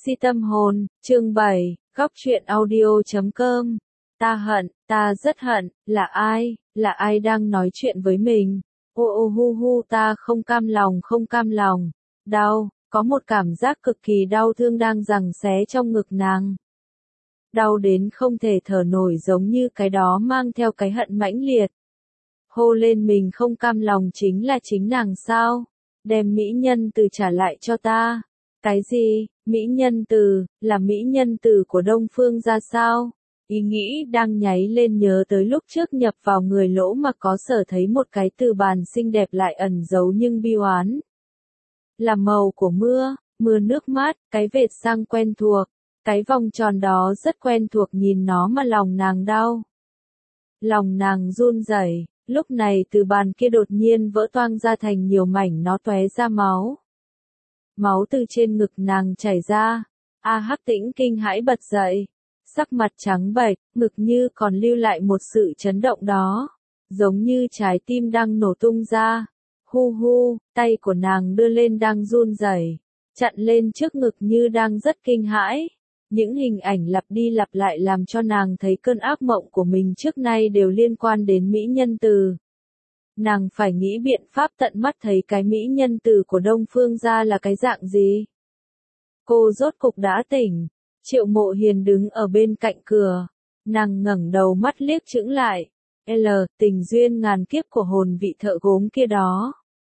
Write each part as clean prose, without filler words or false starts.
Si tâm hồn, chương 7, góc truyện audio.com. Ta hận, ta rất hận, là ai đang nói chuyện với mình? Ô ô hu hu, ta không cam lòng, đau, có một cảm giác cực kỳ đau thương đang giằng xé trong ngực nàng. Đau đến không thể thở nổi, giống như cái đó mang theo cái hận mãnh liệt. Hô lên mình không cam lòng chính là chính nàng sao? Đem mỹ nhân từ trả lại cho ta. Cái gì? Mỹ nhân từ, là mỹ nhân từ của Đông Phương ra sao? Ý nghĩ đang nháy lên nhớ tới lúc trước nhập vào người Lỗ mà có sở thấy một cái từ bàn xinh đẹp lại ẩn giấu nhưng bi oán. Là màu của mưa, mưa nước mắt, cái vệt sang quen thuộc, cái vòng tròn đó rất quen thuộc, nhìn nó mà lòng nàng đau. Lòng nàng run rẩy, lúc này từ bàn kia đột nhiên vỡ toang ra thành nhiều mảnh, nó tóe ra máu. Máu từ trên ngực nàng chảy ra. Hắc Tĩnh kinh hãi bật dậy. Sắc mặt trắng bệch, ngực như còn lưu lại một sự chấn động đó. Giống như trái tim đang nổ tung ra. Hu hu, tay của nàng đưa lên đang run rẩy, chặn lên trước ngực như đang rất kinh hãi. Những hình ảnh lặp đi lặp lại làm cho nàng thấy cơn ác mộng của mình trước nay đều liên quan đến mỹ nhân từ. Nàng phải nghĩ biện pháp tận mắt thấy cái mỹ nhân từ của Đông Phương gia là cái dạng gì. Cô rốt cục đã tỉnh. Triệu Mộ Hiền đứng ở bên cạnh cửa. Nàng ngẩng đầu mắt liếc chững lại. Tình duyên ngàn kiếp của hồn vị thợ gốm kia đó.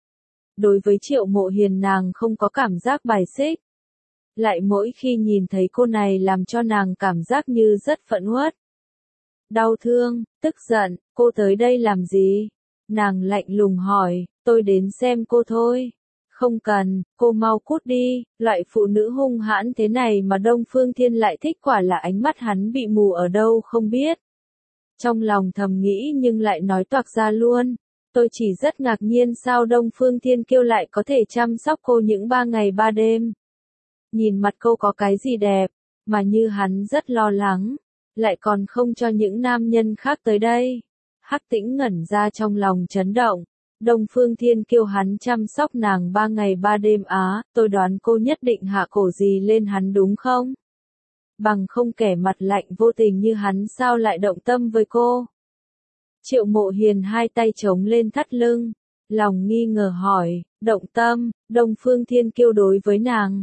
Đối với Triệu Mộ Hiền nàng không có cảm giác bài xích. Lại mỗi khi nhìn thấy cô này làm cho nàng cảm giác như rất phẫn uất. Đau thương, tức giận, cô tới đây làm gì? Nàng lạnh lùng hỏi, tôi đến xem cô thôi. Không cần, cô mau cút đi, loại phụ nữ hung hãn thế này mà Đông Phương Thiên lại thích, quả là ánh mắt hắn bị mù ở đâu không biết. Trong lòng thầm nghĩ nhưng lại nói toạc ra luôn, tôi chỉ rất ngạc nhiên sao Đông Phương Thiên Kiêu lại có thể chăm sóc cô những 3 ngày 3 đêm. Nhìn mặt cô có cái gì đẹp, mà như hắn rất lo lắng, lại còn không cho những nam nhân khác tới đây. Hắc Tĩnh ngẩn ra trong lòng chấn động. Đông Phương Thiên Kiêu hắn chăm sóc nàng 3 ngày 3 đêm tôi đoán cô nhất định hạ cổ gì lên hắn đúng không? Bằng không kẻ mặt lạnh vô tình như hắn sao lại động tâm với cô? Triệu Mộ Hiền hai tay chống lên thắt lưng, lòng nghi ngờ hỏi, động tâm, Đông Phương Thiên Kiêu đối với nàng,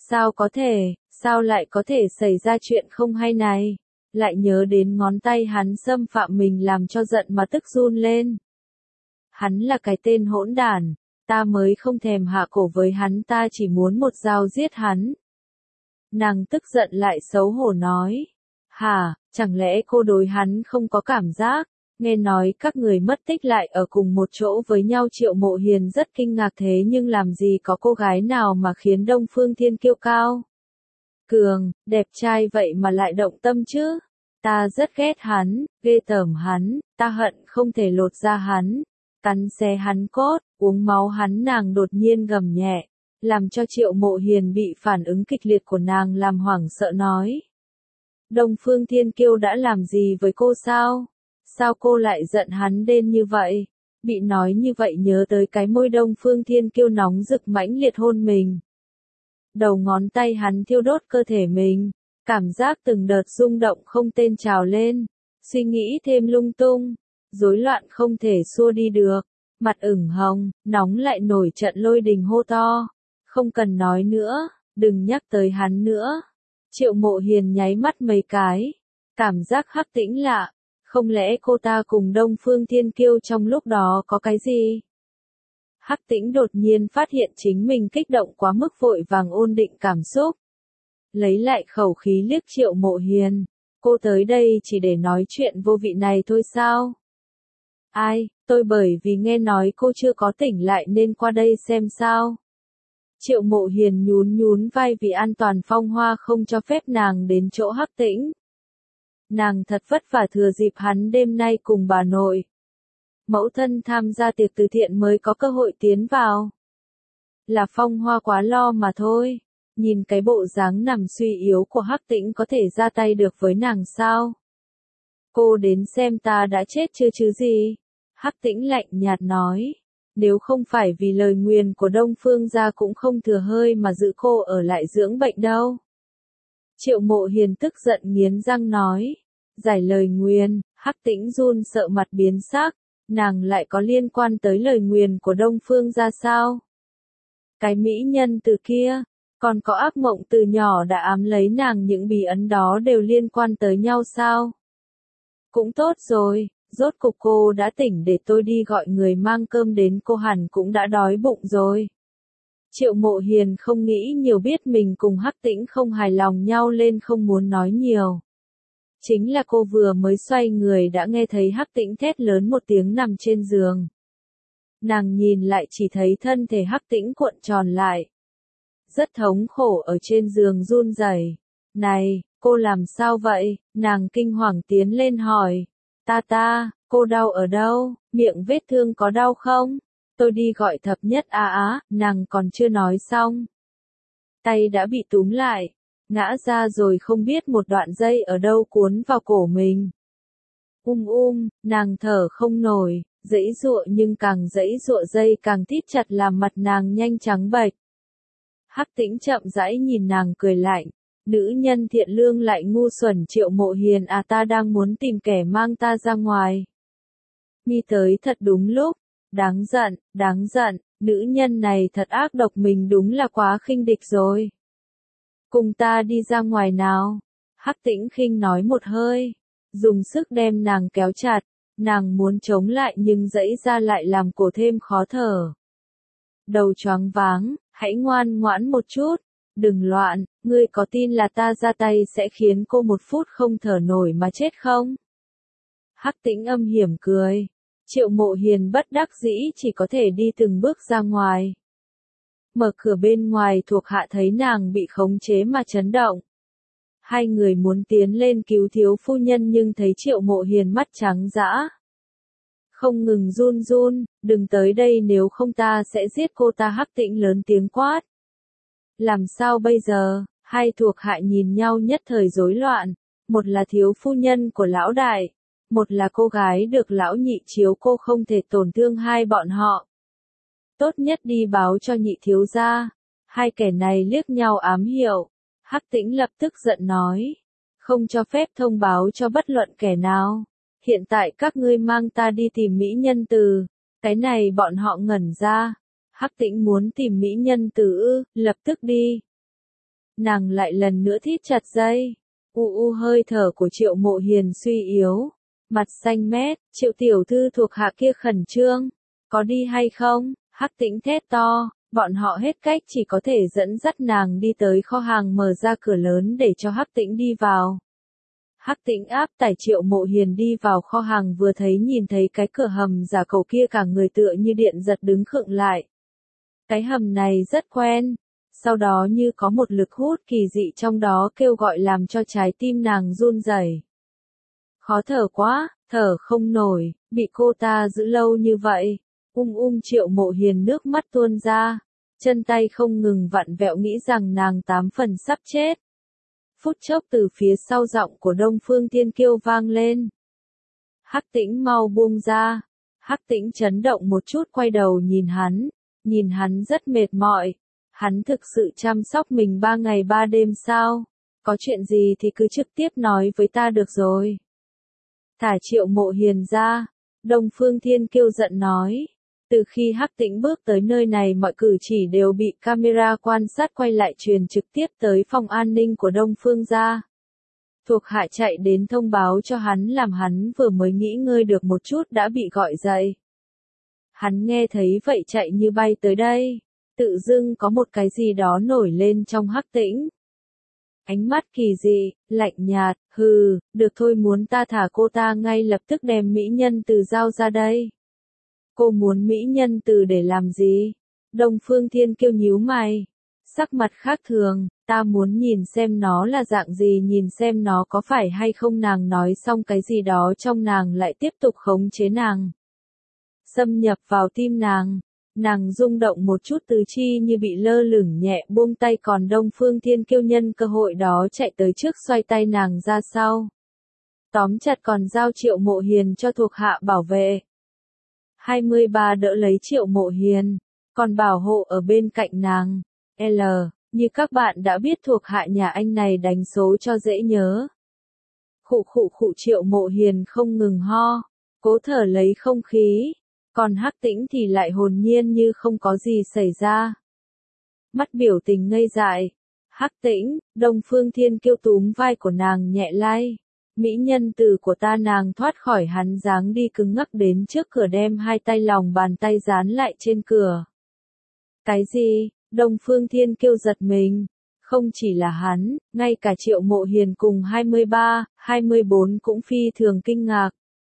sao lại có thể xảy ra chuyện không hay này? Lại nhớ đến ngón tay hắn xâm phạm mình làm cho giận mà tức run lên. Hắn là cái tên hỗn đản, ta mới không thèm hạ cổ với hắn, ta chỉ muốn một dao giết hắn. Nàng tức giận lại xấu hổ nói, chẳng lẽ cô đối hắn không có cảm giác? Nghe nói các người mất tích lại ở cùng một chỗ với nhau. Triệu Mộ Hiền rất kinh ngạc, thế nhưng làm gì có cô gái nào mà khiến Đông Phương Thiên Kiêu cao cường, đẹp trai vậy mà lại động tâm chứ? Ta rất ghét hắn, ghê tởm hắn, ta hận không thể lột da hắn, cắn xé hắn cốt, uống máu hắn. Nàng đột nhiên gầm nhẹ, làm cho Triệu Mộ Hiền bị phản ứng kịch liệt của nàng làm hoảng sợ nói. Đông Phương Thiên Kiêu đã làm gì với cô sao? Sao cô lại giận hắn đến như vậy? Bị nói như vậy nhớ tới cái môi Đông Phương Thiên Kiêu nóng rực mãnh liệt hôn mình. Đầu ngón tay hắn thiêu đốt cơ thể mình, cảm giác từng đợt rung động không tên trào lên, suy nghĩ thêm lung tung, rối loạn không thể xua đi được, mặt ửng hồng, nóng lại nổi trận lôi đình hô to, không cần nói nữa, đừng nhắc tới hắn nữa. Triệu Mộ Hiền nháy mắt mấy cái, cảm giác Hắc Tĩnh lạ, không lẽ cô ta cùng Đông Phương Thiên Kiêu trong lúc đó có cái gì? Hắc Tĩnh đột nhiên phát hiện chính mình kích động quá mức, vội vàng ổn định cảm xúc. Lấy lại khẩu khí liếc Triệu Mộ Hiền, cô tới đây chỉ để nói chuyện vô vị này thôi sao? Tôi bởi vì nghe nói cô chưa có tỉnh lại nên qua đây xem sao. Triệu Mộ Hiền nhún vai, vì an toàn Phong Hoa không cho phép nàng đến chỗ Hắc Tĩnh. Nàng thật vất vả thừa dịp hắn đêm nay cùng bà nội, mẫu thân tham gia tiệc từ thiện mới có cơ hội tiến vào. Là Phong Hoa quá lo mà thôi. Nhìn cái bộ dáng nằm suy yếu của Hắc Tĩnh có thể ra tay được với nàng sao? Cô đến xem ta đã chết chưa chứ gì? Hắc Tĩnh lạnh nhạt nói. Nếu không phải vì lời nguyền của Đông Phương gia cũng không thừa hơi mà giữ cô ở lại dưỡng bệnh đâu. Triệu Mộ Hiền tức giận nghiến răng nói. Giải lời nguyền, Hắc Tĩnh run sợ mặt biến sắc, nàng lại có liên quan tới lời nguyền của Đông Phương ra sao? Cái mỹ nhân từ kia, còn có ác mộng từ nhỏ đã ám lấy nàng, những bí ấn đó đều liên quan tới nhau sao? Cũng tốt rồi, rốt cục cô đã tỉnh, để tôi đi gọi người mang cơm đến, cô hẳn cũng đã đói bụng rồi. Triệu Mộ Hiền không nghĩ nhiều, biết mình cùng Hắc Tĩnh không hài lòng nhau lên không muốn nói nhiều. Chính là cô vừa mới xoay người đã nghe thấy Hắc Tĩnh thét lớn một tiếng nằm trên giường. Nàng nhìn lại chỉ thấy thân thể Hắc Tĩnh cuộn tròn lại. Rất thống khổ ở trên giường run rẩy. Này, cô làm sao vậy? Nàng kinh hoàng tiến lên hỏi. Cô đau ở đâu? Miệng vết thương có đau không? Tôi đi gọi thập nhất nàng còn chưa nói xong. Tay đã bị túm lại, ngã ra rồi không biết một đoạn dây ở đâu cuốn vào cổ mình. Nàng thở không nổi, giãy giụa nhưng càng giãy giụa dây càng thít chặt làm mặt nàng nhanh trắng bệch. Hắc Tĩnh chậm rãi nhìn nàng cười lạnh. Nữ nhân thiện lương lại ngu xuẩn. Triệu Mộ Hiền ta đang muốn tìm kẻ mang ta ra ngoài. Mi tới thật đúng lúc. Đáng giận, nữ nhân này thật ác độc, mình đúng là quá khinh địch rồi. Cùng ta đi ra ngoài nào. Hắc Tĩnh khinh nói một hơi, dùng sức đem nàng kéo chặt, nàng muốn chống lại nhưng giãy ra lại làm cổ thêm khó thở. Đầu choáng váng, hãy ngoan ngoãn một chút, đừng loạn, ngươi có tin là ta ra tay sẽ khiến cô một phút không thở nổi mà chết không? Hắc Tĩnh âm hiểm cười. Triệu Mộ Hiền bất đắc dĩ chỉ có thể đi từng bước ra ngoài. Mở cửa bên ngoài, thuộc hạ thấy nàng bị khống chế mà chấn động. Hai người muốn tiến lên cứu thiếu phu nhân nhưng thấy Triệu Mộ Hiền mắt trắng dã. Không ngừng run run, đừng tới đây nếu không ta sẽ giết cô ta. Hắc Tĩnh lớn tiếng quát. Làm sao bây giờ? Hai thuộc hạ nhìn nhau nhất thời rối loạn. Một là thiếu phu nhân của lão đại. Một là cô gái được lão nhị chiếu cô, không thể tổn thương hai bọn họ. Tốt nhất đi báo cho nhị thiếu gia. Hai kẻ này liếc nhau ám hiệu. Hắc Tĩnh lập tức giận nói. Không cho phép thông báo cho bất luận kẻ nào. Hiện tại các ngươi mang ta đi tìm mỹ nhân từ. Cái này bọn họ ngẩn ra. Hắc Tĩnh muốn tìm mỹ nhân từ ư, lập tức đi. Nàng lại lần nữa thít chặt dây. Hơi thở của Triệu Mộ Hiền suy yếu. Mặt xanh mét, Triệu tiểu thư thuộc hạ kia khẩn trương. Có đi hay không? Hắc Tĩnh thét to, bọn họ hết cách chỉ có thể dẫn dắt nàng đi tới kho hàng, mở ra cửa lớn để cho Hắc Tĩnh đi vào. Hắc Tĩnh áp tải Triệu Mộ Hiền đi vào kho hàng, vừa nhìn thấy cái cửa hầm giả cầu kia cả người tựa như điện giật đứng khựng lại. Cái hầm này rất quen, sau đó như có một lực hút kỳ dị trong đó kêu gọi làm cho trái tim nàng run rẩy. Khó thở quá, thở không nổi, bị cô ta giữ lâu như vậy. Triệu Mộ Hiền nước mắt tuôn ra, chân tay không ngừng vặn vẹo, nghĩ rằng nàng 8 phần sắp chết. Phút chốc từ phía sau giọng của Đông Phương Thiên Kiêu vang lên. Hắc Tĩnh mau buông ra. Hắc Tĩnh chấn động một chút, quay đầu nhìn hắn rất mệt mỏi. Hắn thực sự chăm sóc mình 3 ngày 3 đêm sao? Có chuyện gì thì cứ trực tiếp nói với ta được rồi. Thả Triệu Mộ Hiền ra. Đông Phương Thiên Kiêu giận nói. Từ khi Hắc Tĩnh bước tới nơi này, mọi cử chỉ đều bị camera quan sát quay lại, truyền trực tiếp tới phòng an ninh của Đông Phương gia. Thuộc hạ chạy đến thông báo cho hắn, làm hắn vừa mới nghỉ ngơi được một chút đã bị gọi dậy. Hắn nghe thấy vậy chạy như bay tới đây. Tự dưng có một cái gì đó nổi lên trong Hắc Tĩnh. Ánh mắt kỳ dị, lạnh nhạt, được thôi, muốn ta thả cô ta ngay lập tức đem mỹ nhân từ giao ra đây. Cô muốn mỹ nhân từ để làm gì? Đông Phương Thiên Kiêu nhíu mày. Sắc mặt khác thường, ta muốn nhìn xem nó là dạng gì, nhìn xem nó có phải hay không. Nàng nói xong cái gì đó trong nàng lại tiếp tục khống chế nàng. Xâm nhập vào tim nàng. Nàng rung động một chút, tứ chi như bị lơ lửng nhẹ, buông tay, còn Đông Phương Thiên Kiêu nhân cơ hội đó chạy tới trước, xoay tay nàng ra sau. Tóm chặt, còn giao Triệu Mộ Hiền cho thuộc hạ bảo vệ. 23 đỡ lấy Triệu Mộ Hiền, còn bảo hộ ở bên cạnh nàng. Như các bạn đã biết thuộc hạ nhà anh này đánh số cho dễ nhớ. Khụ khụ khụ Triệu Mộ Hiền không ngừng ho, cố thở lấy không khí, còn Hắc Tĩnh thì lại hồn nhiên như không có gì xảy ra. Mắt biểu tình ngây dại. Hắc Tĩnh, Đông Phương Thiên Kiêu túm vai của nàng nhẹ lay. Mỹ nhân từ của ta, nàng thoát khỏi hắn dáng đi cứng ngắc đến trước cửa, đem hai tay lòng bàn tay dán lại trên cửa. Cái gì? Đông Phương Thiên Kiêu giật mình. Không chỉ là hắn, ngay cả Triệu Mộ Hiền cùng 23, 24 cũng phi thường kinh ngạc.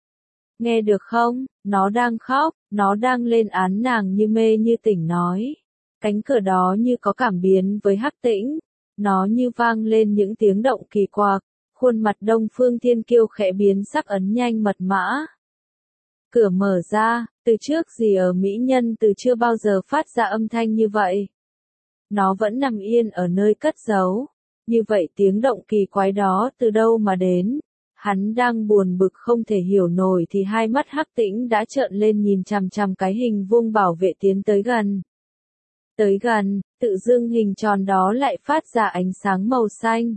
Nghe được không? Nó đang khóc, nó đang lên án nàng như mê như tỉnh nói. Cánh cửa đó như có cảm biến với Hắc Tĩnh. Nó như vang lên những tiếng động kỳ quặc. Khuôn mặt Đông Phương Thiên Kiêu khẽ biến sắc, ấn nhanh mật mã. Cửa mở ra, từ trước gì ở mỹ nhân từ chưa bao giờ phát ra âm thanh như vậy. Nó vẫn nằm yên ở nơi cất giấu. Như vậy tiếng động kỳ quái đó từ đâu mà đến? Hắn đang buồn bực không thể hiểu nổi thì hai mắt Hắc Tĩnh đã trợn lên nhìn chằm chằm cái hình vuông bảo vệ tiến tới gần. Tới gần, tự dưng hình tròn đó lại phát ra ánh sáng màu xanh.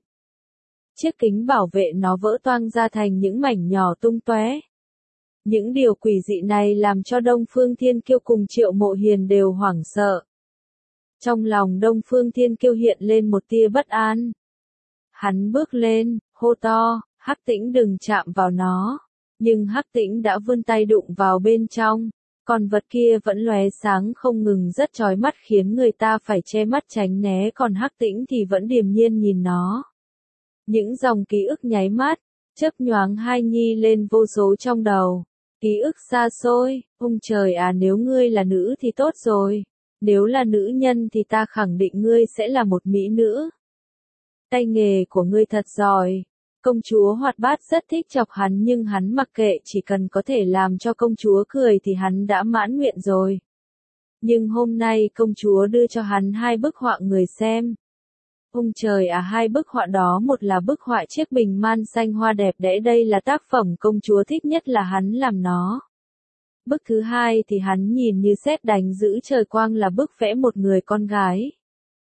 Chiếc kính bảo vệ nó vỡ toang ra thành những mảnh nhỏ tung tóe. Những điều quỷ dị này làm cho Đông Phương Thiên Kiêu cùng Triệu Mộ Hiền đều hoảng sợ. Trong lòng Đông Phương Thiên Kiêu hiện lên một tia bất an. Hắn bước lên, hô to, Hắc Tĩnh đừng chạm vào nó. Nhưng Hắc Tĩnh đã vươn tay đụng vào bên trong. Còn vật kia vẫn lóe sáng không ngừng rất chói mắt khiến người ta phải che mắt tránh né, còn Hắc Tĩnh thì vẫn điềm nhiên nhìn nó. Những dòng ký ức nháy mắt, chớp nhoáng hai nhi lên vô số trong đầu. Ký ức xa xôi, ông trời à, nếu ngươi là nữ thì tốt rồi. Nếu là nữ nhân thì ta khẳng định ngươi sẽ là một mỹ nữ. Tay nghề của ngươi thật giỏi. Công chúa hoạt bát rất thích chọc hắn nhưng hắn mặc kệ, chỉ cần có thể làm cho công chúa cười thì hắn đã mãn nguyện rồi. Nhưng hôm nay công chúa đưa cho hắn hai bức họa người xem. Ông trời à, hai bức họa đó, một là bức họa chiếc bình man xanh hoa đẹp đẽ, đây là tác phẩm công chúa thích nhất là hắn làm nó. Bức thứ hai thì hắn nhìn như sét đánh giữ trời quang, là bức vẽ một người con gái.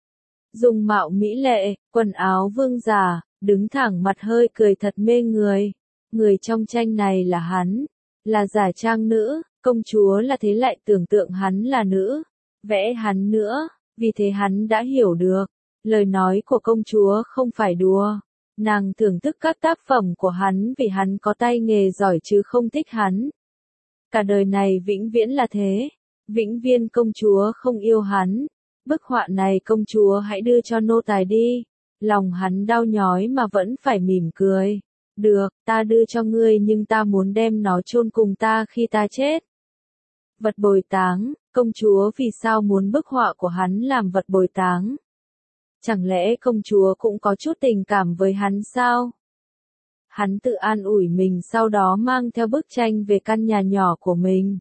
Dùng mạo mỹ lệ, quần áo vương giả, đứng thẳng mặt hơi cười thật mê người. Người trong tranh này là hắn, là giả trang nữ, công chúa là thế lại tưởng tượng hắn là nữ, vẽ hắn nữa, vì thế hắn đã hiểu được. Lời nói của công chúa không phải đùa. Nàng thưởng thức các tác phẩm của hắn vì hắn có tay nghề giỏi chứ không thích hắn. Cả đời này vĩnh viễn là thế. Vĩnh viễn công chúa không yêu hắn. Bức họa này công chúa hãy đưa cho nô tài đi. Lòng hắn đau nhói mà vẫn phải mỉm cười. Được, ta đưa cho ngươi nhưng ta muốn đem nó chôn cùng ta khi ta chết. Vật bồi táng, công chúa vì sao muốn bức họa của hắn làm vật bồi táng? Chẳng lẽ công chúa cũng có chút tình cảm với hắn sao? Hắn tự an ủi mình, sau đó mang theo bức tranh về căn nhà nhỏ của mình.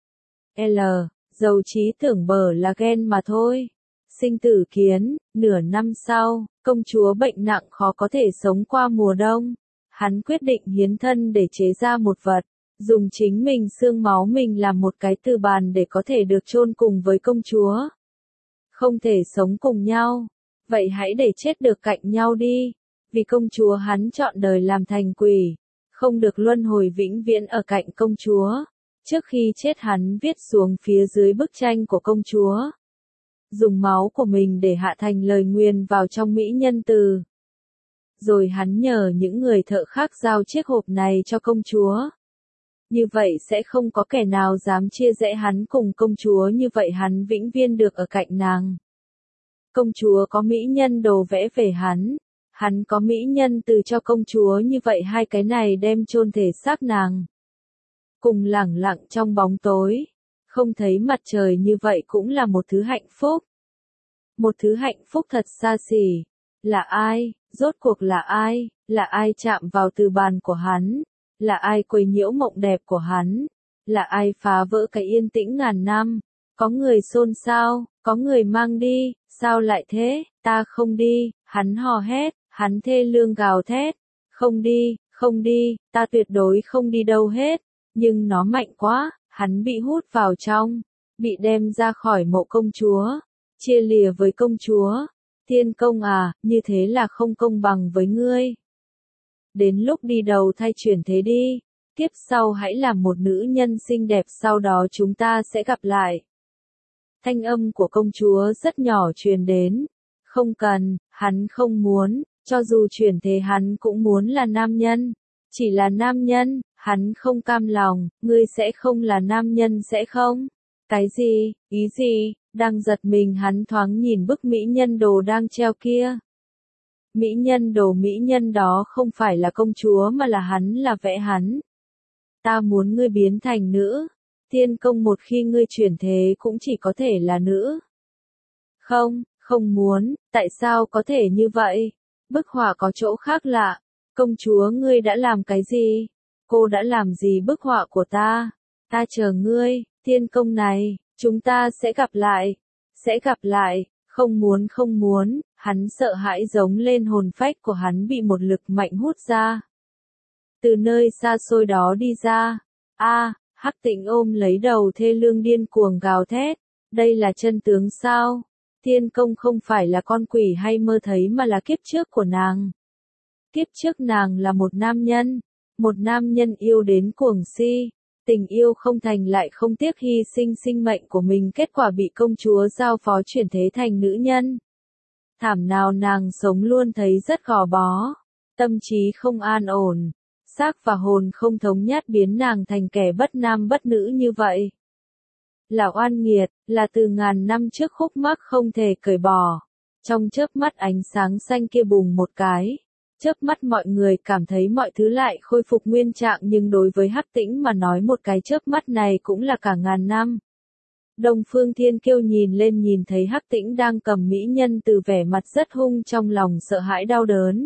Dầu trí tưởng bở là ghen mà thôi. Sinh tử kiến, nửa năm sau, công chúa bệnh nặng khó có thể sống qua mùa đông. Hắn quyết định hiến thân để chế ra một vật, dùng chính mình xương máu mình làm một cái từ bàn để có thể được chôn cùng với công chúa. Không thể sống cùng nhau. Vậy hãy để chết được cạnh nhau đi. Vì công chúa hắn chọn đời làm thành quỷ, không được luân hồi vĩnh viễn ở cạnh công chúa. Trước khi chết hắn viết xuống phía dưới bức tranh của công chúa. Dùng máu của mình để hạ thành lời nguyền vào trong mỹ nhân từ. Rồi hắn nhờ những người thợ khác giao chiếc hộp này cho công chúa. Như vậy sẽ không có kẻ nào dám chia rẽ hắn cùng công chúa, như vậy hắn vĩnh viễn được ở cạnh nàng. Công chúa có mỹ nhân đồ vẽ về hắn có mỹ nhân từ cho công chúa, như vậy hai cái này đem chôn thể xác nàng. Cùng lẳng lặng trong bóng tối, không thấy mặt trời, như vậy cũng là một thứ hạnh phúc. Một thứ hạnh phúc thật xa xỉ. Là ai? Rốt cuộc là ai? Là ai chạm vào từ bàn của hắn? Là ai quấy nhiễu mộng đẹp của hắn? Là ai phá vỡ cái yên tĩnh ngàn năm? Có người xôn xao, có người mang đi, sao lại thế? Ta không đi, hắn hò hét, hắn thê lương gào thét. Không đi, ta tuyệt đối không đi đâu hết. Nhưng nó mạnh quá, hắn bị hút vào trong, bị đem ra khỏi mộ công chúa, chia lìa với công chúa. Thiên công à, như thế là không công bằng với ngươi. Đến lúc đi đầu thai chuyển thế đi, kiếp sau hãy làm một nữ nhân xinh đẹp, sau đó chúng ta sẽ gặp lại. Thanh âm của công chúa rất nhỏ truyền đến. Không cần, hắn không muốn, cho dù chuyển thế hắn cũng muốn là nam nhân. Chỉ là nam nhân, hắn không cam lòng, ngươi sẽ không là nam nhân sẽ không? Cái gì, ý gì? Đang giật mình hắn thoáng nhìn bức mỹ nhân đồ đang treo kia. Mỹ nhân đó không phải là công chúa mà là hắn, là vẽ hắn. Ta muốn ngươi biến thành nữ. Thiên công, một khi ngươi chuyển thế cũng chỉ có thể là nữ. Không, không muốn, tại sao có thể như vậy? Bức họa có chỗ khác lạ. Công chúa, ngươi đã làm cái gì? Cô đã làm gì bức họa của ta? Ta chờ ngươi, thiên công này, chúng ta sẽ gặp lại. Sẽ gặp lại, không muốn, hắn sợ hãi giống lên, hồn phách của hắn bị một lực mạnh hút ra. Từ nơi xa xôi đó đi ra. Hắc Tĩnh ôm lấy đầu thê lương điên cuồng gào thét. Đây là chân tướng sao? Thiên công không phải là con quỷ hay mơ thấy mà là kiếp trước của nàng. Kiếp trước nàng là một nam nhân yêu đến cuồng si, tình yêu không thành lại không tiếc hy sinh sinh mệnh của mình, kết quả bị công chúa giao phó chuyển thế thành nữ nhân. Thảm nào nàng sống luôn thấy rất gò bó, tâm trí không an ổn, xác và hồn không thống nhất biến nàng thành kẻ bất nam bất nữ như vậy. Là oan nghiệt, là từ ngàn năm trước khúc mắc không thể cởi bỏ. Trong chớp mắt ánh sáng xanh kia bùng một cái. Chớp mắt mọi người cảm thấy mọi thứ lại khôi phục nguyên trạng, nhưng đối với Hắc Tĩnh mà nói một cái chớp mắt này cũng là cả ngàn năm. Đông Phương Thiên Kiêu nhìn lên nhìn thấy Hắc Tĩnh đang cầm mỹ nhân từ, vẻ mặt rất hung, trong lòng sợ hãi đau đớn.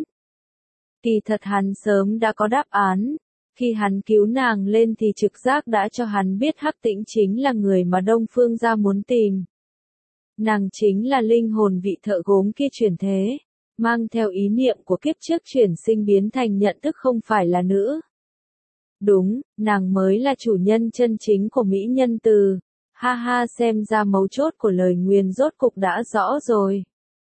Kỳ thật hắn sớm đã có đáp án. Khi hắn cứu nàng lên thì trực giác đã cho hắn biết Hắc Tĩnh chính là người mà Đông Phương gia muốn tìm. Nàng chính là linh hồn vị thợ gốm kia chuyển thế, mang theo ý niệm của kiếp trước chuyển sinh biến thành nhận thức không phải là nữ. Đúng, nàng mới là chủ nhân chân chính của mỹ nhân từ. Ha ha, xem ra mấu chốt của lời nguyền rốt cục đã rõ rồi.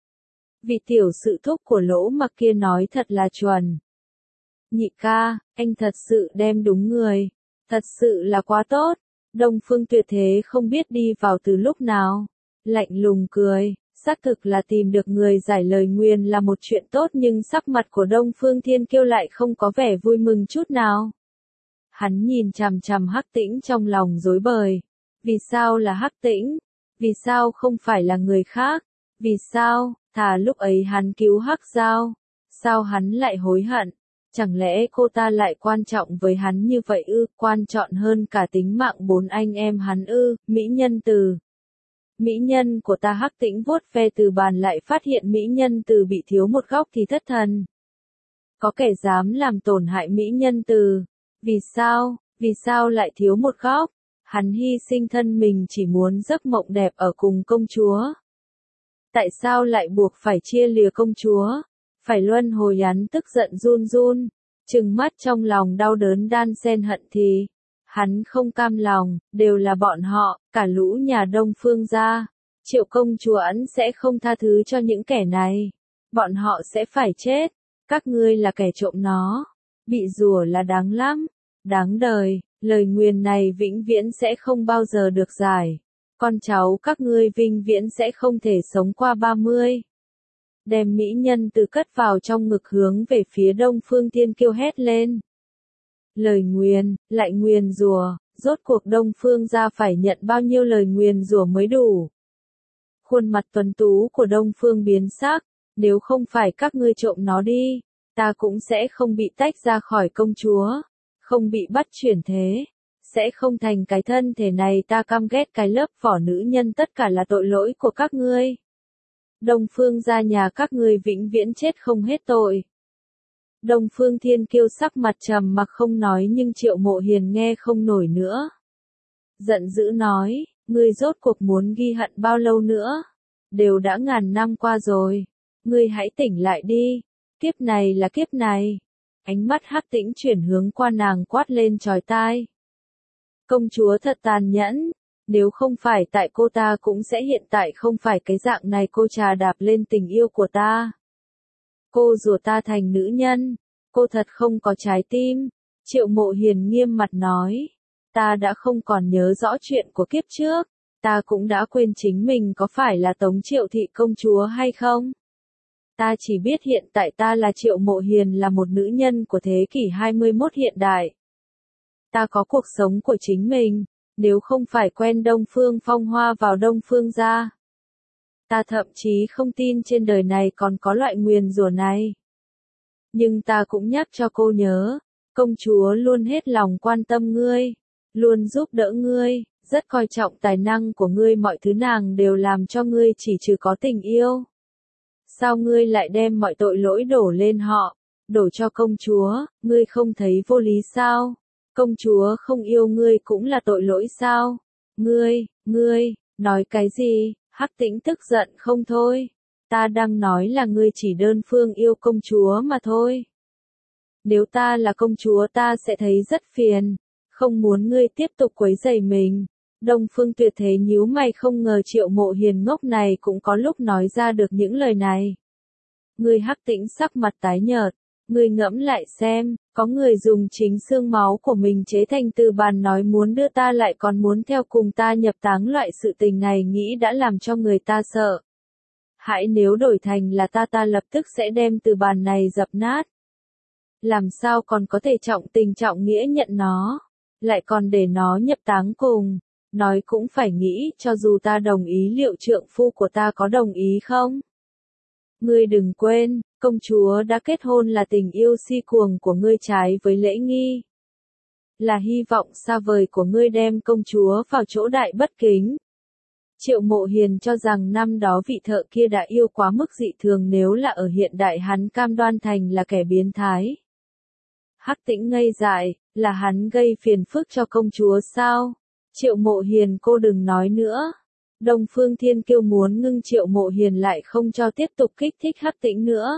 Vị tiểu sự thúc của Lỗ Mặc kia nói thật là chuẩn. Nhị ca, anh thật sự đem đúng người. Thật sự là quá tốt. Đông Phương Tuyệt Thế không biết đi vào từ lúc nào. Lạnh lùng cười, xác thực là tìm được người giải lời nguyền là một chuyện tốt, nhưng sắc mặt của Đông Phương Thiên Kiêu lại không có vẻ vui mừng chút nào. Hắn nhìn chằm chằm Hắc Tĩnh trong lòng rối bời. Vì sao là Hắc Tĩnh? Vì sao không phải là người khác? Vì sao, thà lúc ấy hắn cứu Hắc Giao? Sao hắn lại hối hận? Chẳng lẽ cô ta lại quan trọng với hắn như vậy ư, quan trọng hơn cả tính mạng bốn anh em hắn ư? Mỹ nhân từ. Mỹ nhân của ta. Hắc Tĩnh vuốt ve từ bàn, lại phát hiện mỹ nhân từ bị thiếu một góc thì thất thần. Có kẻ dám làm tổn hại mỹ nhân từ. Vì sao lại thiếu một góc? Hắn hy sinh thân mình chỉ muốn giấc mộng đẹp ở cùng công chúa. Tại sao lại buộc phải chia lìa công chúa? Phải luân hồi. Hắn tức giận run run, trừng mắt trong lòng đau đớn đan xen hận thì. Hắn không cam lòng, đều là bọn họ, cả lũ nhà Đông Phương gia. Triệu công chúa ẵn sẽ không tha thứ cho những kẻ này. Bọn họ sẽ phải chết. Các ngươi là kẻ trộm nó. Bị rủa là đáng lắm. Đáng đời, lời nguyền này vĩnh viễn sẽ không bao giờ được giải. Con cháu các ngươi vĩnh viễn sẽ không thể sống qua 30. Đem mỹ nhân từ cất vào trong ngực, hướng về phía Đông Phương Thiên Kiêu hét lên. Lời nguyền, lại nguyền rủa, rốt cuộc Đông Phương gia phải nhận bao nhiêu lời nguyền rủa mới đủ? Khuôn mặt tuấn tú của Đông Phương biến sắc, nếu không phải các ngươi trộm nó đi, ta cũng sẽ không bị tách ra khỏi công chúa, không bị bắt chuyển thế, sẽ không thành cái thân thể này. Ta căm ghét cái lớp vỏ nữ nhân, tất cả là tội lỗi của các ngươi. Đông Phương gia nhà các ngươi vĩnh viễn chết không hết tội. Đông Phương Thiên Kiêu sắc mặt trầm mặc không nói, nhưng Triệu Mộ Hiền nghe không nổi nữa. Giận dữ nói, ngươi rốt cuộc muốn ghi hận bao lâu nữa? Đều đã ngàn năm qua rồi. Ngươi hãy tỉnh lại đi. Kiếp này là kiếp này. Ánh mắt Hắc Tĩnh chuyển hướng qua nàng, quát lên chói tai. Công chúa thật tàn nhẫn. Nếu không phải tại cô ta cũng sẽ hiện tại không phải cái dạng này cô trà đạp lên tình yêu của ta. Cô rùa ta thành nữ nhân. Cô thật không có trái tim. Triệu Mộ Hiền nghiêm mặt nói. Ta đã không còn nhớ rõ chuyện của kiếp trước. Ta cũng đã quên chính mình có phải là Tống Triệu Thị công chúa hay không. Ta chỉ biết hiện tại ta là Triệu Mộ Hiền, là một nữ nhân của thế kỷ 21 hiện đại. Ta có cuộc sống của chính mình, nếu không phải quen Đông Phương Phong Hoa vào Đông Phương gia. Ta thậm chí không tin trên đời này còn có loại nguyền rủa này. Nhưng ta cũng nhắc cho cô nhớ, công chúa luôn hết lòng quan tâm ngươi, luôn giúp đỡ ngươi, rất coi trọng tài năng của ngươi, mọi thứ nàng đều làm cho ngươi chỉ trừ có tình yêu. Sao ngươi lại đem mọi tội lỗi đổ lên họ, đổ cho công chúa, ngươi không thấy vô lý sao? Công chúa không yêu ngươi cũng là tội lỗi sao? Ngươi, nói cái gì? Hắc Tĩnh tức giận không thôi. Ta đang nói là ngươi chỉ đơn phương yêu công chúa mà thôi. Nếu ta là công chúa ta sẽ thấy rất phiền, không muốn ngươi tiếp tục quấy rầy mình. Đông Phương Tuyệt Thế nhíu mày, không ngờ Triệu Mộ Hiền ngốc này cũng có lúc nói ra được những lời này. Ngươi Hắc Tĩnh sắc mặt tái nhợt, ngươi ngẫm lại xem, có người dùng chính xương máu của mình chế thành từ bàn nói muốn đưa ta lại còn muốn theo cùng ta nhập táng, loại sự tình này nghĩ đã làm cho người ta sợ. Hãy nếu đổi thành là ta lập tức sẽ đem từ bàn này dập nát. Làm sao còn có thể trọng tình trọng nghĩa nhận nó, lại còn để nó nhập táng cùng. Nói cũng phải nghĩ, cho dù ta đồng ý liệu trượng phu của ta có đồng ý không? Ngươi đừng quên, công chúa đã kết hôn là tình yêu si cuồng của ngươi trái với lễ nghi. Là hy vọng xa vời của ngươi đem công chúa vào chỗ đại bất kính. Triệu Mộ Hiền cho rằng năm đó vị thợ kia đã yêu quá mức dị thường, nếu là ở hiện đại hắn cam đoan thành là kẻ biến thái. Hắc Tĩnh ngây dại, là hắn gây phiền phức cho công chúa sao? Triệu Mộ Hiền, cô đừng nói nữa. Đông Phương Thiên Kiêu muốn ngưng Triệu Mộ Hiền lại, không cho tiếp tục kích thích Hắc Tĩnh nữa.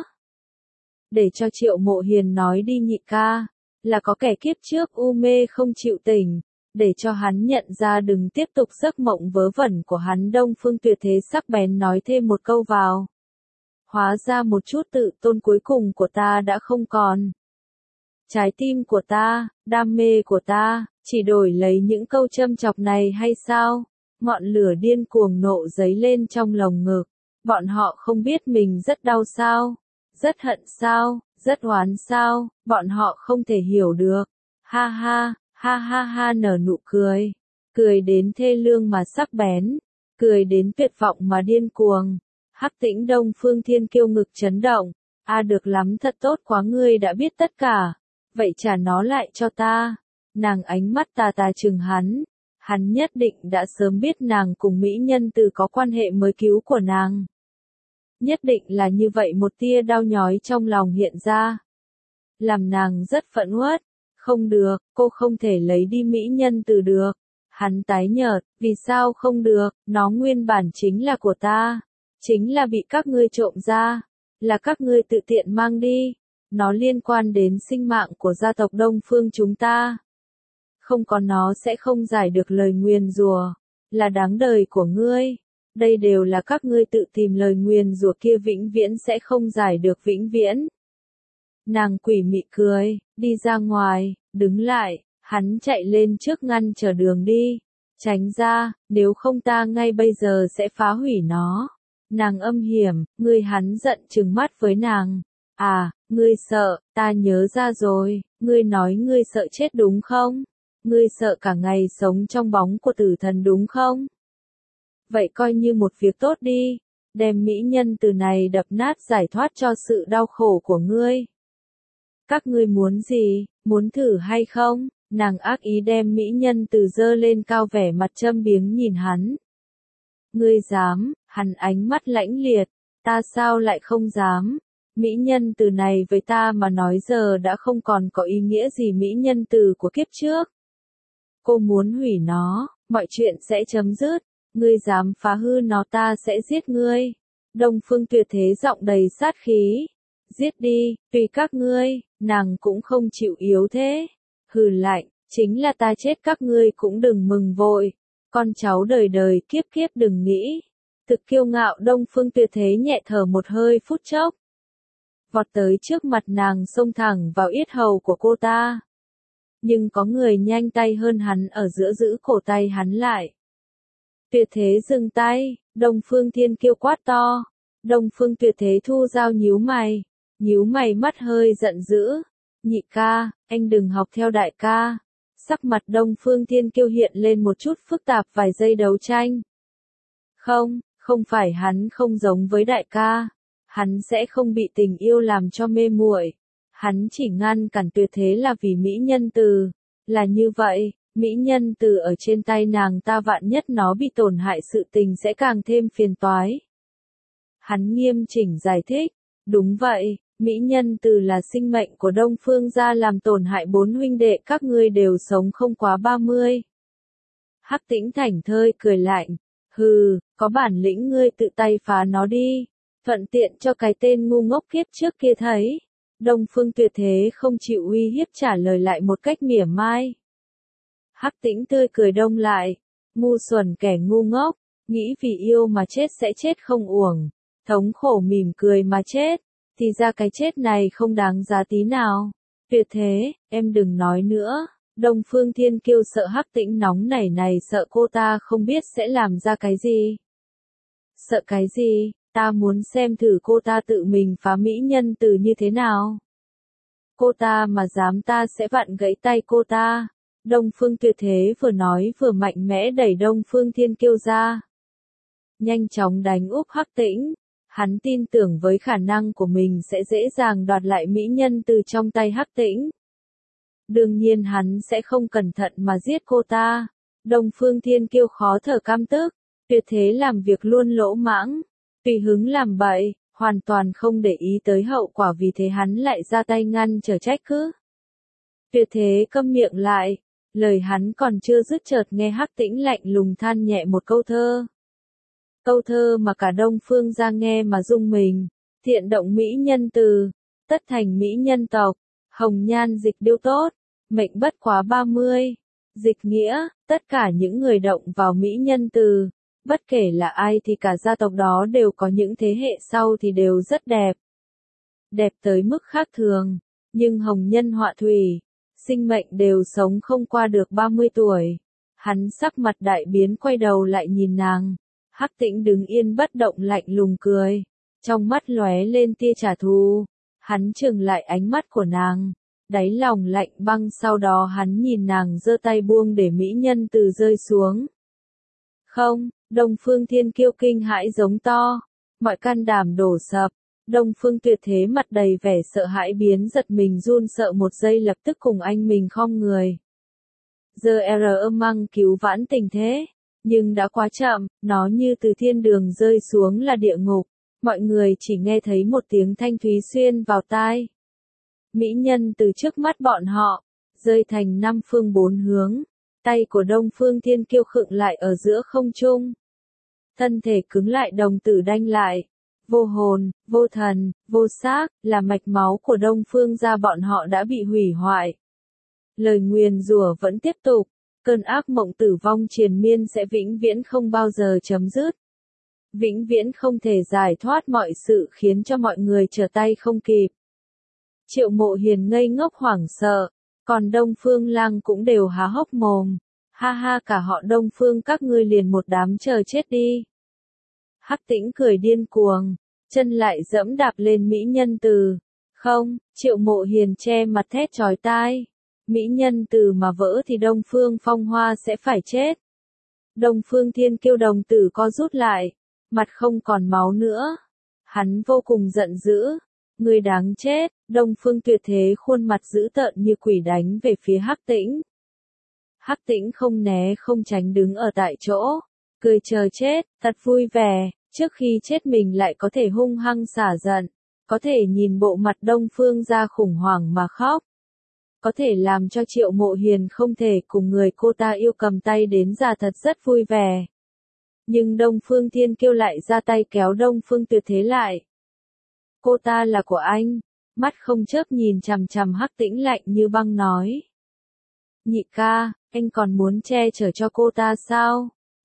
Để cho Triệu Mộ Hiền nói đi nhị ca, là có kẻ kiếp trước u mê không chịu tỉnh, để cho hắn nhận ra đừng tiếp tục giấc mộng vớ vẩn của hắn. Đông Phương Tuyệt Thế sắc bén nói thêm một câu vào. Hóa ra một chút tự tôn cuối cùng của ta đã không còn. Trái tim của ta, đam mê của ta, chỉ đổi lấy những câu châm chọc này hay sao? Ngọn lửa điên cuồng nộ dấy lên trong lồng ngực. Bọn họ không biết mình rất đau sao? Rất hận sao? Rất oán sao? Bọn họ không thể hiểu được. Ha ha, nở nụ cười. Cười đến thê lương mà sắc bén. Cười đến tuyệt vọng mà điên cuồng. Hắc Tĩnh Đông Phương Thiên Kiêu ngực chấn động. Được lắm, thật tốt quá, ngươi đã biết tất cả. Vậy trả nó lại cho ta. Nàng ánh mắt tà chừng hắn. Hắn nhất định đã sớm biết nàng cùng mỹ nhân từ có quan hệ mới cứu của nàng. Nhất định là như vậy, một tia đau nhói trong lòng hiện ra. Làm nàng rất phẫn uất. Không được, cô không thể lấy đi mỹ nhân từ được. Hắn tái nhợt, vì sao không được, nó nguyên bản chính là của ta. Chính là bị các ngươi trộm ra. Là các ngươi tự tiện mang đi. Nó liên quan đến sinh mạng của gia tộc Đông Phương chúng ta. Không có nó sẽ không giải được lời nguyền rủa, là đáng đời của ngươi. Đây đều là các ngươi tự tìm, lời nguyền rủa kia vĩnh viễn sẽ không giải được vĩnh viễn. Nàng quỷ mị cười, đi ra ngoài, đứng lại, hắn chạy lên trước ngăn trở đường đi. Tránh ra, nếu không ta ngay bây giờ sẽ phá hủy nó. Nàng âm hiểm, ngươi, hắn giận trừng mắt với nàng. Ngươi sợ, ta nhớ ra rồi, ngươi nói ngươi sợ chết đúng không? Ngươi sợ cả ngày sống trong bóng của tử thần đúng không? Vậy coi như một việc tốt đi, đem mỹ nhân từ này đập nát giải thoát cho sự đau khổ của ngươi. Các ngươi muốn gì, muốn thử hay không? Nàng ác ý đem mỹ nhân từ giơ lên cao, vẻ mặt châm biếm nhìn hắn. Ngươi dám? Hắn ánh mắt lãnh liệt. Ta sao lại không dám? Mỹ nhân từ này với ta mà nói giờ đã không còn có ý nghĩa gì, mỹ nhân từ của kiếp trước. Cô muốn hủy nó, mọi chuyện sẽ chấm dứt. Ngươi dám phá hư nó ta sẽ giết ngươi. Đông Phương Tuyệt Thế giọng đầy sát khí. Giết đi, tùy các ngươi. Nàng cũng không chịu yếu thế. Hừ lạnh, chính là ta chết các ngươi cũng đừng mừng vội. Con cháu đời đời kiếp kiếp đừng nghĩ. Thực kiêu ngạo Đông Phương Tuyệt Thế nhẹ thở một hơi phút chốc. Vọt tới trước mặt nàng xông thẳng vào yết hầu của cô ta. Nhưng có người nhanh tay hơn hắn ở giữa giữ cổ tay hắn lại. Tuyệt Thế dừng tay, Đông Phương Thiên Kiêu quát to. Đông Phương Tuyệt Thế thu dao nhíu mày mắt hơi giận dữ. Nhị ca, anh đừng học theo đại ca. Sắc mặt Đông Phương Thiên Kiêu hiện lên một chút phức tạp vài giây đấu tranh. Không phải hắn không giống với đại ca. Hắn sẽ không bị tình yêu làm cho mê muội. Hắn chỉ ngăn cản Tuyệt Thế là vì mỹ nhân từ. Là như vậy, mỹ nhân từ ở trên tay nàng ta vạn nhất nó bị tổn hại sự tình sẽ càng thêm phiền toái. Hắn nghiêm chỉnh giải thích. Đúng vậy, mỹ nhân từ là sinh mệnh của Đông Phương gia làm tổn hại 4 huynh đệ các ngươi đều sống không quá 30. Hắc Tĩnh thảnh thơi cười lạnh. Hừ, có bản lĩnh ngươi tự tay phá nó đi. Thuận tiện cho cái tên ngu ngốc kiếp trước kia thấy. Đông Phương Tuyệt Thế không chịu uy hiếp trả lời lại một cách mỉa mai. Hắc Tĩnh tươi cười đông lại. Ngu xuẩn kẻ ngu ngốc, nghĩ vì yêu mà chết sẽ chết không uổng. Thống khổ mỉm cười mà chết, thì ra cái chết này không đáng giá tí nào. Tuyệt Thế, em đừng nói nữa. Đông Phương Thiên Kiêu sợ Hắc Tĩnh nóng này sợ cô ta không biết sẽ làm ra cái gì. Sợ cái gì, ta muốn xem thử cô ta tự mình phá mỹ nhân từ như thế nào. Cô ta mà dám ta sẽ vặn gãy tay cô ta. Đông Phương Tuyệt Thế vừa nói vừa mạnh mẽ đẩy Đông Phương Thiên Kiêu ra. Nhanh chóng đánh úp Hắc Tĩnh. Hắn tin tưởng với khả năng của mình sẽ dễ dàng đoạt lại mỹ nhân từ trong tay Hắc Tĩnh. Đương nhiên hắn sẽ không cẩn thận mà giết cô ta. Đông Phương Thiên Kiêu khó thở căm tức. Tuyệt Thế làm việc luôn lỗ mãng. Tùy hứng làm bậy, hoàn toàn không để ý tới hậu quả vì thế hắn lại ra tay ngăn trở trách cứ. Tuyệt Thế câm miệng lại. Lời hắn còn chưa dứt chợt nghe Hắc Tĩnh lạnh lùng than nhẹ một câu thơ. Câu thơ mà cả Đông Phương gia nghe mà rung mình. Thiện động mỹ nhân từ, tất thành mỹ nhân tộc. Hồng nhan dịch điêu tốt, mệnh bất quá 30. Dịch nghĩa, tất cả những người động vào mỹ nhân từ. Bất kể là ai thì cả gia tộc đó đều có những thế hệ sau thì đều rất đẹp. Đẹp tới mức khác thường. Nhưng hồng nhân họa thủy, sinh mệnh đều sống không qua được 30 tuổi. Hắn sắc mặt đại biến quay đầu lại nhìn nàng. Hắc Tĩnh đứng yên bất động lạnh lùng cười. Trong mắt lóe lên tia trả thù. Hắn trừng lại ánh mắt của nàng. Đáy lòng lạnh băng sau đó hắn nhìn nàng giơ tay buông để mỹ nhân từ rơi xuống. Không, Đông Phương Thiên Kiêu kinh hãi giống to. Mọi can đảm đổ sập. Đông Phương Tuyệt Thế mặt đầy vẻ sợ hãi biến giật mình run sợ một giây lập tức cùng anh mình khom người. Giờ mang cứu vãn tình thế. Nhưng đã quá chậm, nó như từ thiên đường rơi xuống là địa ngục. Mọi người chỉ nghe thấy một tiếng thanh thúy xuyên vào tai. Mỹ nhân từ trước mắt bọn họ, rơi thành 5 phương 4 hướng. Tay của Đông Phương Thiên Kiêu khựng lại ở giữa không trung. Thân thể cứng lại đồng tử đanh lại. Vô hồn, vô thần, vô xác, là mạch máu của Đông Phương gia bọn họ đã bị hủy hoại. Lời nguyền rủa vẫn tiếp tục. Cơn ác mộng tử vong triền miên sẽ vĩnh viễn không bao giờ chấm dứt. Vĩnh viễn không thể giải thoát mọi sự khiến cho mọi người trở tay không kịp. Triệu Mộ Hiền ngây ngốc hoảng sợ, còn Đông Phương Lang cũng đều há hốc mồm. Ha ha cả họ Đông Phương các ngươi liền một đám chờ chết đi. Hắc Tĩnh cười điên cuồng, chân lại dẫm đạp lên mỹ nhân từ. Không, Triệu Mộ Hiền che mặt thét chói tai. Mỹ nhân từ mà vỡ thì Đông Phương Phong Hoa sẽ phải chết. Đông Phương Thiên Kiêu đồng tử co rút lại, mặt không còn máu nữa. Hắn vô cùng giận dữ. Ngươi đáng chết. Đông Phương Tuyệt Thế khuôn mặt dữ tợn như quỷ đánh về phía Hắc Tĩnh. Hắc Tĩnh không né không tránh đứng ở tại chỗ, cười chờ chết, thật vui vẻ, trước khi chết mình lại có thể hung hăng xả giận, có thể nhìn bộ mặt Đông Phương ra khủng hoảng mà khóc. Có thể làm cho Triệu Mộ Hiền không thể cùng người cô ta yêu cầm tay đến già thật rất vui vẻ. Nhưng Đông Phương Thiên Kiêu lại ra tay kéo Đông Phương Tuyệt Thế lại. Cô ta là của anh, mắt không chớp nhìn chằm chằm Hắc Tĩnh lạnh như băng nói. Nhị ca, anh còn muốn che chở cho cô ta sao?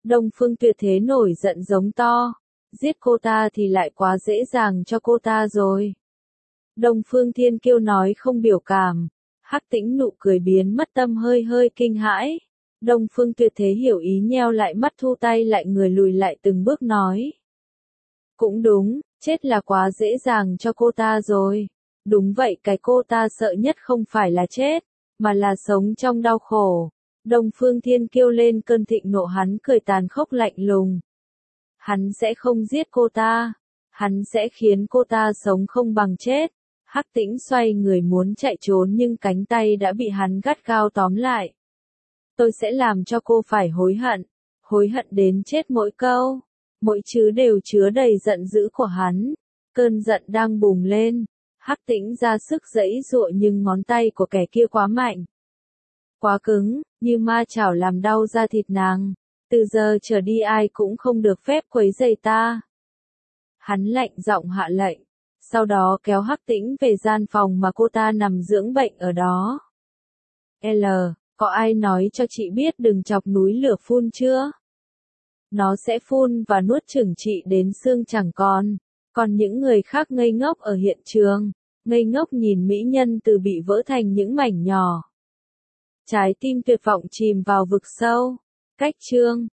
Đông Phương Tuyệt thế nổi giận giống to. Giết cô ta thì lại quá dễ dàng cho cô ta rồi. Đông Phương Thiên Kiêu nói không biểu cảm. Hắc Tĩnh nụ cười biến mất, tâm hơi hơi kinh hãi. Đông Phương Tuyệt thế hiểu ý, nheo lại mắt, thu tay lại, người lùi lại từng bước nói. Cũng đúng, chết là quá dễ dàng cho cô ta rồi. Đúng vậy, cái cô ta sợ nhất không phải là chết, mà là sống trong đau khổ. Đông Phương Thiên Kiêu lên cơn thịnh nộ, hắn cười tàn khốc lạnh lùng. Hắn sẽ không giết cô ta. Hắn sẽ khiến cô ta sống không bằng chết. Hắc Tĩnh xoay người muốn chạy trốn, nhưng cánh tay đã bị hắn gắt gao tóm lại. Tôi sẽ làm cho cô phải hối hận đến chết. Mỗi câu, mỗi chữ đều chứa đầy giận dữ của hắn. Cơn giận đang bùng lên. Hắc Tĩnh ra sức giãy giụa, nhưng ngón tay của kẻ kia quá mạnh, quá cứng, như ma chảo làm đau da thịt nàng. Từ giờ trở đi ai cũng không được phép quấy rầy ta. Hắn lạnh giọng hạ lệnh, sau đó kéo Hắc Tĩnh về gian phòng mà cô ta nằm dưỡng bệnh ở đó. Có ai nói cho chị biết đừng chọc núi lửa phun chưa? Nó sẽ phun và nuốt chửng chị đến xương chẳng còn. Còn những người khác ngây ngốc ở hiện trường, ngây ngốc nhìn mỹ nhân từ bị vỡ thành những mảnh nhỏ. Trái tim tuyệt vọng chìm vào vực sâu. Cách chương